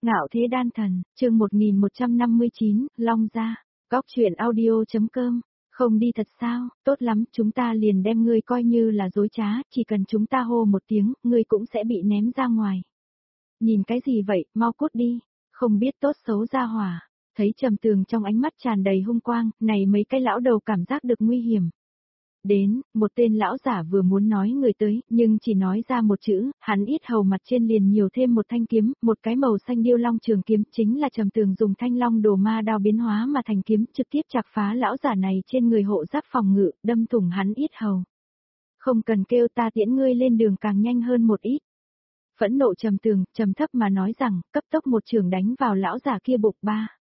Ngạo thế đan thần, chương 1159, Long gia. Góc truyện audio.com. Không đi thật sao, tốt lắm, chúng ta liền đem ngươi coi như là dối trá, chỉ cần chúng ta hô một tiếng, ngươi cũng sẽ bị ném ra ngoài. Nhìn cái gì vậy, mau cút đi, không biết tốt xấu ra hỏa. Thấy Trầm Tường trong ánh mắt tràn đầy hung quang, này mấy cái lão đầu cảm giác được nguy hiểm. Đến, một tên lão giả vừa muốn nói người tới, nhưng chỉ nói ra một chữ, hắn yết hầu mặt trên liền nhiều thêm một thanh kiếm, một cái màu xanh điêu long trường kiếm, chính là Trầm Tường dùng thanh long đồ ma đao biến hóa mà thành kiếm, trực tiếp chặt phá lão giả này trên người hộ giáp phòng ngự, đâm thủng hắn yết hầu. Không cần kêu, ta tiễn ngươi lên đường càng nhanh hơn một ít. Phẫn nộ Trầm Tường, trầm thấp mà nói rằng, cấp tốc một trường đánh vào lão giả kia bục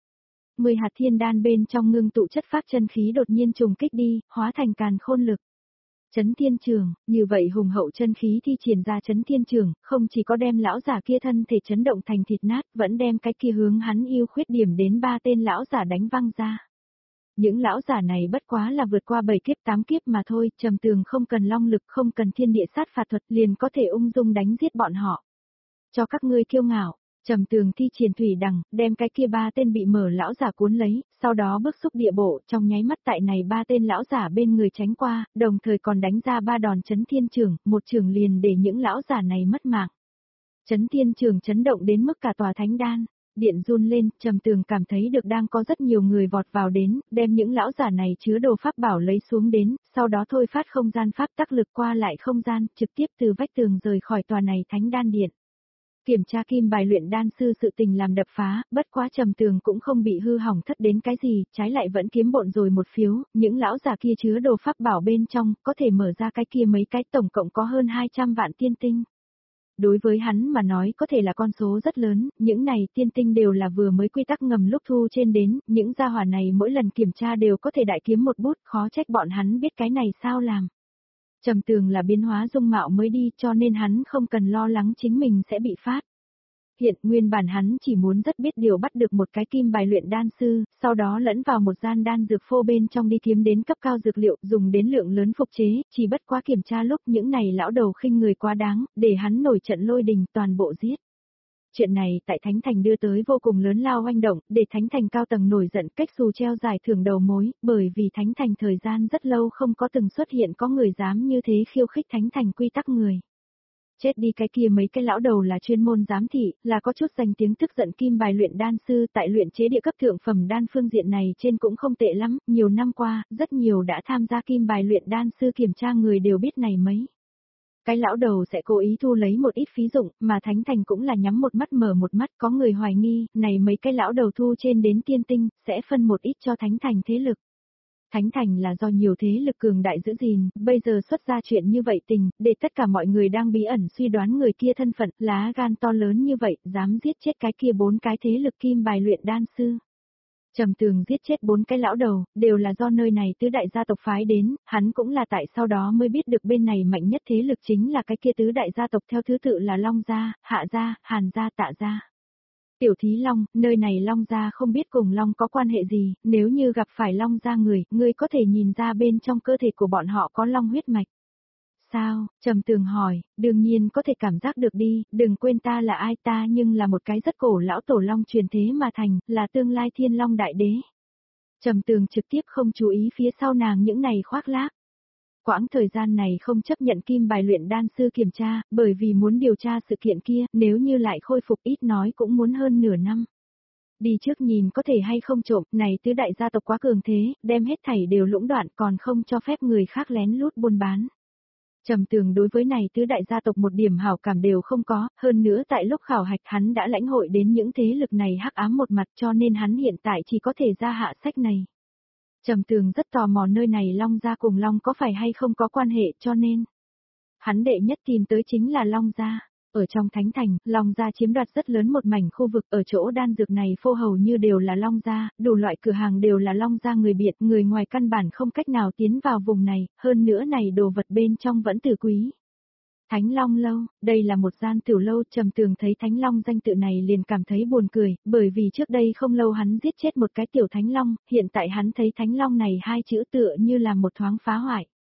10 hạt thiên đan bên trong ngưng tụ chất phát chân khí đột nhiên trùng kích đi, hóa thành càn khôn lực. Chấn thiên trường, như vậy hùng hậu chân khí thi triển ra chấn thiên trường, không chỉ có đem lão giả kia thân thể chấn động thành thịt nát, vẫn đem cái kia hướng hắn yêu khuyết điểm đến 3 tên lão giả đánh văng ra. Những lão giả này bất quá là vượt qua 7 kiếp 8 kiếp mà thôi, Trầm Tường không cần long lực, không cần thiên địa sát phạt thuật liền có thể ung dung đánh giết bọn họ. Cho các ngươi kiêu ngạo. Trầm Tường thi triển thủy đằng, đem cái kia 3 tên bị mở lão giả cuốn lấy, sau đó bước xúc địa bộ, trong nháy mắt tại này 3 tên lão giả bên người tránh qua, đồng thời còn đánh ra 3 đòn chấn thiên trường, một trường liền để những lão giả này mất mạng. Chấn thiên trường chấn động đến mức cả tòa thánh đan, điện run lên, Trầm Tường cảm thấy được đang có rất nhiều người vọt vào đến, đem những lão giả này chứa đồ pháp bảo lấy xuống đến, sau đó thôi phát không gian pháp tắc lực qua lại không gian, trực tiếp từ vách tường rời khỏi tòa này thánh đan điện. Kiểm tra kim bài luyện đan sư sự tình làm đập phá, bất quá Trầm Tường cũng không bị hư hỏng thất đến cái gì, trái lại vẫn kiếm bộn rồi một phiếu, những lão già kia chứa đồ pháp bảo bên trong, có thể mở ra cái kia mấy cái tổng cộng có hơn 200 vạn tiên tinh. Đối với hắn mà nói có thể là con số rất lớn, những này tiên tinh đều là vừa mới quy tắc ngầm lúc thu trên đến, những gia hỏa này mỗi lần kiểm tra đều có thể đại kiếm một bút, khó trách bọn hắn biết cái này sao làm. Trầm Tường là biến hóa dung mạo mới đi cho nên hắn không cần lo lắng chính mình sẽ bị phát. Hiện nguyên bản hắn chỉ muốn rất biết điều bắt được một cái kim bài luyện đan sư, sau đó lẫn vào một gian đan dược phô bên trong đi kiếm đến cấp cao dược liệu dùng đến lượng lớn phục chế, chỉ bất quá kiểm tra lúc những này lão đầu khinh người quá đáng, để hắn nổi trận lôi đình toàn bộ giết. Chuyện này tại Thánh Thành đưa tới vô cùng lớn lao oanh động, để Thánh Thành cao tầng nổi giận cách xù treo giải thưởng đầu mối, bởi vì Thánh Thành thời gian rất lâu không có từng xuất hiện có người dám như thế khiêu khích Thánh Thành quy tắc người. Chết đi cái kia mấy cái lão đầu là chuyên môn giám thị, là có chút danh tiếng tức giận kim bài luyện đan sư tại luyện chế địa cấp thượng phẩm đan phương diện này trên cũng không tệ lắm, nhiều năm qua, rất nhiều đã tham gia kim bài luyện đan sư kiểm tra người đều biết này mấy. Cái lão đầu sẽ cố ý thu lấy một ít phí dụng, mà Thánh Thành cũng là nhắm một mắt mở một mắt, có người hoài nghi, này mấy cái lão đầu thu trên đến tiên tinh, sẽ phân một ít cho Thánh Thành thế lực. Thánh Thành là do nhiều thế lực cường đại giữ gìn, bây giờ xuất ra chuyện như vậy tình, để tất cả mọi người đang bí ẩn suy đoán người kia thân phận, lá gan to lớn như vậy, dám giết chết cái kia 4 cái thế lực kim bài luyện đan sư. Trầm Tường giết chết 4 cái lão đầu, đều là do nơi này tứ đại gia tộc phái đến, hắn cũng là tại sau đó mới biết được bên này mạnh nhất thế lực chính là cái kia tứ đại gia tộc theo thứ tự là Long gia, Hạ gia, Hàn gia, Tạ gia. Tiểu Thí Long, nơi này Long gia không biết cùng Long có quan hệ gì, nếu như gặp phải Long gia người, ngươi có thể nhìn ra bên trong cơ thể của bọn họ có Long huyết mạch. Sao, Trầm Tường hỏi, đương nhiên có thể cảm giác được đi, đừng quên ta là ai, ta nhưng là một cái rất cổ lão tổ Long truyền thế mà thành, là tương lai Thiên Long đại đế. Trầm Tường trực tiếp không chú ý phía sau nàng những này khoác lác. Quãng thời gian này không chấp nhận kim bài luyện đan sư kiểm tra, bởi vì muốn điều tra sự kiện kia, nếu như lại khôi phục ít nói cũng muốn hơn nửa năm. Đi trước nhìn có thể hay không trộm, này tứ đại gia tộc quá cường thế, đem hết thảy đều lũng đoạn còn không cho phép người khác lén lút buôn bán. Trầm Tường đối với này tứ đại gia tộc một điểm hảo cảm đều không có, hơn nữa tại lúc khảo hạch hắn đã lãnh hội đến những thế lực này hắc ám một mặt cho nên hắn hiện tại chỉ có thể ra hạ sách này. Trầm Tường rất tò mò nơi này Long gia cùng Long có phải hay không có quan hệ cho nên hắn đệ nhất tìm tới chính là Long gia. Ở trong Thánh Thành, Long gia chiếm đoạt rất lớn một mảnh khu vực ở chỗ đan dược này phô hầu như đều là Long gia, đủ loại cửa hàng đều là Long gia người biệt, người ngoài căn bản không cách nào tiến vào vùng này, hơn nữa này đồ vật bên trong vẫn từ quý. Thánh Long lâu, đây là một gian tiểu lâu, Trầm Tường thấy Thánh Long danh tự này liền cảm thấy buồn cười, bởi vì trước đây không lâu hắn giết chết một cái tiểu Thánh Long, hiện tại hắn thấy Thánh Long này hai chữ tựa như là một thoáng phá hoại.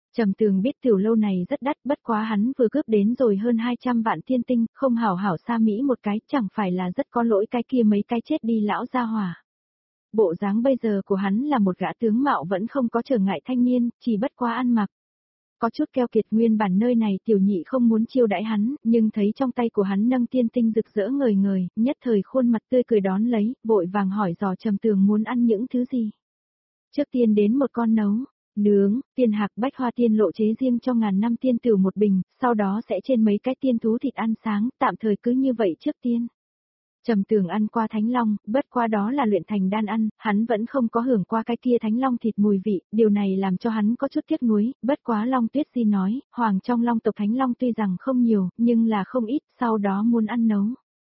Trầm Tường biết tiểu lâu này rất đắt, bất quá hắn vừa cướp đến rồi hơn 200 vạn tiên tinh, không hảo hảo xa Mỹ một cái, chẳng phải là rất có lỗi cái kia mấy cái chết đi lão gia hỏa. Bộ dáng bây giờ của hắn là một gã tướng mạo vẫn không có trở ngại thanh niên, chỉ bất quá ăn mặc. Có chút keo kiệt, nguyên bản nơi này tiểu nhị không muốn chiêu đãi hắn, nhưng thấy trong tay của hắn nâng tiên tinh rực rỡ ngời ngời, nhất thời khuôn mặt tươi cười đón lấy, vội vàng hỏi dò Trầm Tường muốn ăn những thứ gì. Trước tiên đến một con nấu, nướng, tiên hạc bách hoa tiên lộ chế riêng cho ngàn năm tiên tửu một bình, sau đó sẽ trên mấy cái tiên thú thịt ăn sáng, tạm thời cứ như vậy trước tiên. Trầm Tường ăn qua thánh long, bất qua đó là luyện thành đan ăn, hắn vẫn không có hưởng qua cái kia thánh long thịt mùi vị, điều này làm cho hắn có chút tiếc nuối, bất quá Long Tuyết Di nói, hoàng trong long tộc thánh long tuy rằng không nhiều, nhưng là không ít, sau đó muốn ăn nấu.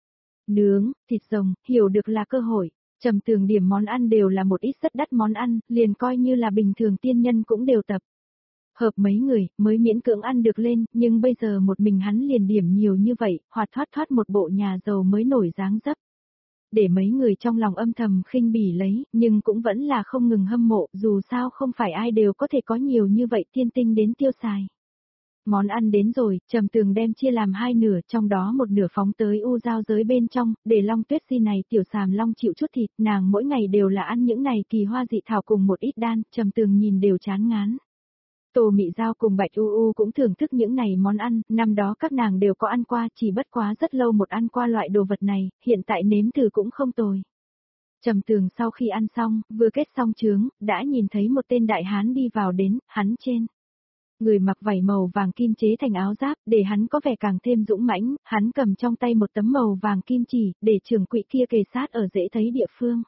Nướng, thịt rồng, hiểu được là cơ hội. Trầm Tường điểm món ăn đều là một ít rất đắt món ăn, liền coi như là bình thường tiên nhân cũng đều tập. Hợp mấy người, mới miễn cưỡng ăn được lên, nhưng bây giờ một mình hắn liền điểm nhiều như vậy, hoạt thoát thoát một bộ nhà giàu mới nổi dáng dấp. Để mấy người trong lòng âm thầm khinh bỉ lấy, nhưng cũng vẫn là không ngừng hâm mộ, dù sao không phải ai đều có thể có nhiều như vậy tiên tinh đến tiêu xài. Món ăn đến rồi, Trầm Tường đem chia làm hai nửa, trong đó một nửa phóng tới u giao giới bên trong, để Long Tuyết Di này tiểu sàm long chịu chút thịt, nàng mỗi ngày đều là ăn những này kỳ hoa dị thảo cùng một ít đan, Trầm Tường nhìn đều chán ngán. Tô Mị Giao cùng Bạch U U cũng thưởng thức những này món ăn, năm đó các nàng đều có ăn qua, chỉ bất quá rất lâu một ăn qua loại đồ vật này, hiện tại nếm thử cũng không tồi. Trầm Tường sau khi ăn xong, vừa kết xong chướng, đã nhìn thấy một tên đại hán đi vào đến, hắn trên. Người mặc vảy màu vàng kim chế thành áo giáp, để hắn có vẻ càng thêm dũng mãnh, hắn cầm trong tay một tấm màu vàng kim chỉ, để trưởng quỹ kia kề sát ở dễ thấy địa phương.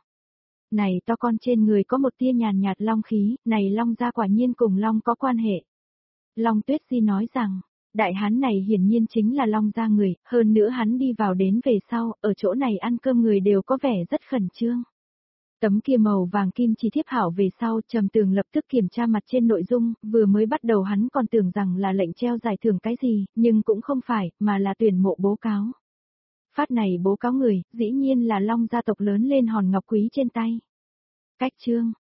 Này to con trên người có một tia nhàn nhạt long khí, này long gia quả nhiên cùng long có quan hệ. Long Tuyết Di nói rằng, đại hán này hiển nhiên chính là long gia người, hơn nữa hắn đi vào đến về sau, ở chỗ này ăn cơm người đều có vẻ rất khẩn trương. Tấm kia màu vàng kim chỉ thiếp hảo về sau, Trầm Tường lập tức kiểm tra mặt trên nội dung, vừa mới bắt đầu hắn còn tưởng rằng là lệnh treo giải thưởng cái gì, nhưng cũng không phải, mà là tuyển mộ bố cáo. Phát này bố cáo người, dĩ nhiên là long gia tộc lớn lên hòn ngọc quý trên tay. Cách chương,